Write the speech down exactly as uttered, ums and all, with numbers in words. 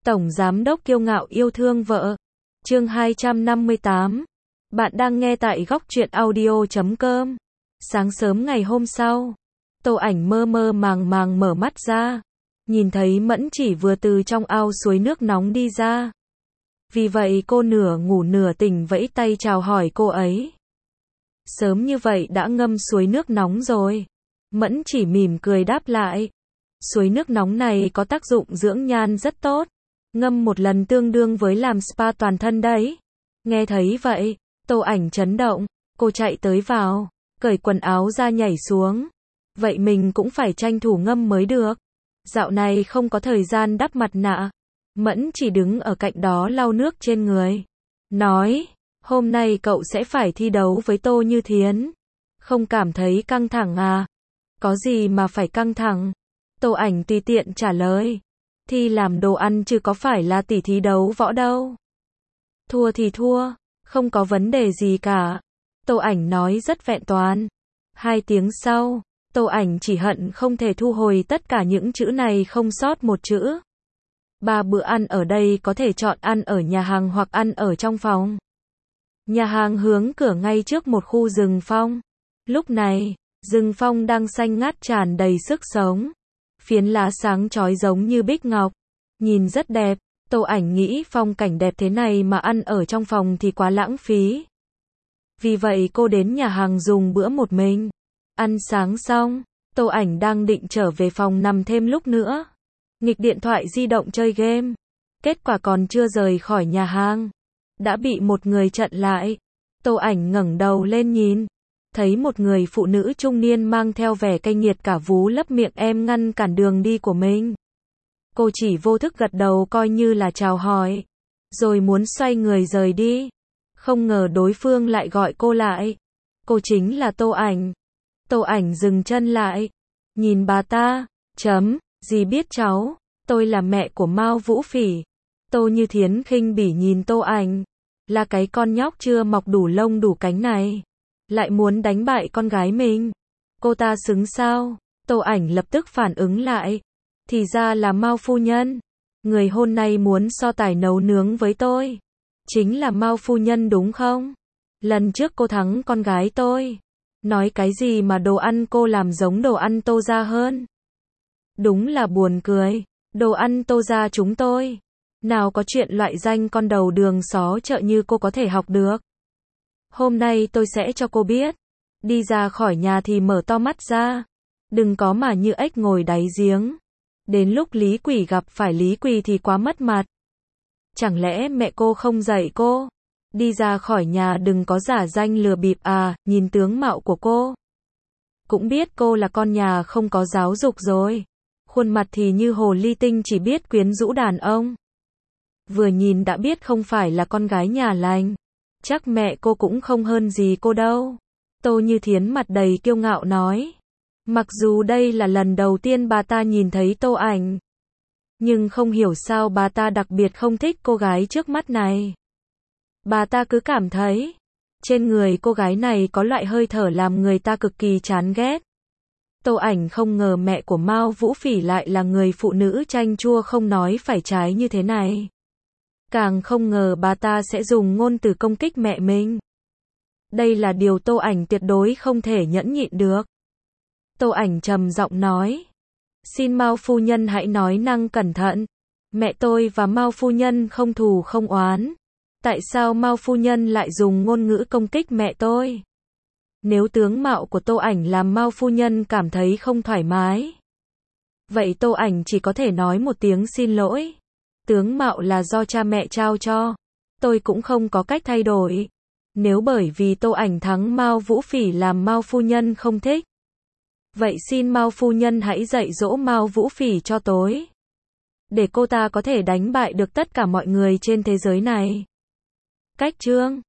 Tổng giám đốc kiêu ngạo yêu thương vợ. Chương hai trăm năm mươi tám. Bạn đang nghe tại góc truyện audio chấm com. Sáng sớm ngày hôm sau, Tô Ảnh mơ mơ màng màng mở mắt ra, nhìn thấy Mẫn Chỉ vừa từ trong ao suối nước nóng đi ra. Vì vậy cô nửa ngủ nửa tỉnh vẫy tay chào hỏi cô ấy. Sớm như vậy đã ngâm suối nước nóng rồi. Mẫn Chỉ mỉm cười đáp lại. Suối nước nóng này có tác dụng dưỡng nhan rất tốt. Ngâm một lần tương đương với làm spa toàn thân đấy. Nghe thấy vậy, Tô Ảnh chấn động, cô chạy tới vào, cởi quần áo ra nhảy xuống. Vậy mình cũng phải tranh thủ ngâm mới được. Dạo này không có thời gian đắp mặt nạ. Mẫn Chỉ đứng ở cạnh đó lau nước trên người. Nói, hôm nay cậu sẽ phải thi đấu với Tô Như Thiến. Không cảm thấy căng thẳng à? Có gì mà phải căng thẳng? Tô Ảnh tùy tiện trả lời. Thi làm đồ ăn chứ có phải là tỉ thí đấu võ đâu. Thua thì thua, không có vấn đề gì cả. Tô Ảnh nói rất vẹn toàn. Hai tiếng sau, Tô Ảnh chỉ hận không thể thu hồi tất cả những chữ này không sót một chữ. Ba bữa ăn ở đây có thể chọn ăn ở nhà hàng hoặc ăn ở trong phòng. Nhà hàng hướng cửa ngay trước một khu rừng phong. Lúc này, rừng phong đang xanh ngát tràn đầy sức sống. Phiến lá sáng chói giống như bích ngọc. Nhìn rất đẹp. Tô Ảnh nghĩ phong cảnh đẹp thế này mà ăn ở trong phòng thì quá lãng phí. Vì vậy cô đến nhà hàng dùng bữa một mình. Ăn sáng xong, Tô Ảnh đang định trở về phòng nằm thêm lúc nữa. Nghịch điện thoại di động chơi game. Kết quả còn chưa rời khỏi nhà hàng, đã bị một người chặn lại. Tô Ảnh ngẩng đầu lên nhìn. Thấy một người phụ nữ trung niên mang theo vẻ cay nghiệt cả vú lấp miệng em ngăn cản đường đi của mình. Cô chỉ vô thức gật đầu coi như là chào hỏi, rồi muốn xoay người rời đi. Không ngờ đối phương lại gọi cô lại. Cô chính là Tô Ảnh. Tô Ảnh dừng chân lại, nhìn bà ta, chấm, gì biết cháu, tôi là mẹ của Mao Vũ Phỉ. Tô Như Thiến khinh bỉ nhìn Tô Ảnh, là cái con nhóc chưa mọc đủ lông đủ cánh này, lại muốn đánh bại con gái mình. Cô ta xứng sao? Tô Ảnh lập tức phản ứng lại. Thì ra là Mao phu nhân. Người hôm nay muốn so tài nấu nướng với tôi. Chính là Mao phu nhân đúng không? Lần trước cô thắng con gái tôi. Nói cái gì mà đồ ăn cô làm giống đồ ăn Tô gia hơn. Đúng là buồn cười. Đồ ăn Tô gia chúng tôi. Nào có chuyện loại danh con đầu đường xó chợ như cô có thể học được. Hôm nay tôi sẽ cho cô biết. Đi ra khỏi nhà thì mở to mắt ra. Đừng có mà như ếch ngồi đáy giếng. Đến lúc Lý Quỳ gặp phải Lý Quỳ thì quá mất mặt. Chẳng lẽ mẹ cô không dạy cô? Đi ra khỏi nhà đừng có giả danh lừa bịp à, nhìn tướng mạo của cô. Cũng biết cô là con nhà không có giáo dục rồi. Khuôn mặt thì như hồ ly tinh chỉ biết quyến rũ đàn ông. Vừa nhìn đã biết không phải là con gái nhà lành. Chắc mẹ cô cũng không hơn gì cô đâu. Tô Như Thiến mặt đầy kiêu ngạo nói. Mặc dù đây là lần đầu tiên bà ta nhìn thấy Tô Ảnh, nhưng không hiểu sao bà ta đặc biệt không thích cô gái trước mắt này. Bà ta cứ cảm thấy, trên người cô gái này có loại hơi thở làm người ta cực kỳ chán ghét. Tô Ảnh không ngờ mẹ của Mao Vũ Phỉ lại là người phụ nữ chanh chua không nói phải trái như thế này. Càng không ngờ bà ta sẽ dùng ngôn từ công kích mẹ mình. Đây là điều Tô Ảnh tuyệt đối không thể nhẫn nhịn được. Tô Ảnh trầm giọng nói. Xin Mao phu nhân hãy nói năng cẩn thận. Mẹ tôi và Mao phu nhân không thù không oán. Tại sao Mao phu nhân lại dùng ngôn ngữ công kích mẹ tôi? Nếu tướng mạo của Tô Ảnh làm Mao phu nhân cảm thấy không thoải mái, vậy Tô Ảnh chỉ có thể nói một tiếng xin lỗi. Tướng mạo là do cha mẹ trao cho. Tôi cũng không có cách thay đổi. Nếu bởi vì Tô Ảnh thắng Mao Vũ Phỉ làm Mao phu nhân không thích, vậy xin Mao phu nhân hãy dạy dỗ Mao Vũ Phỉ cho tối. Để cô ta có thể đánh bại được tất cả mọi người trên thế giới này. Cách chương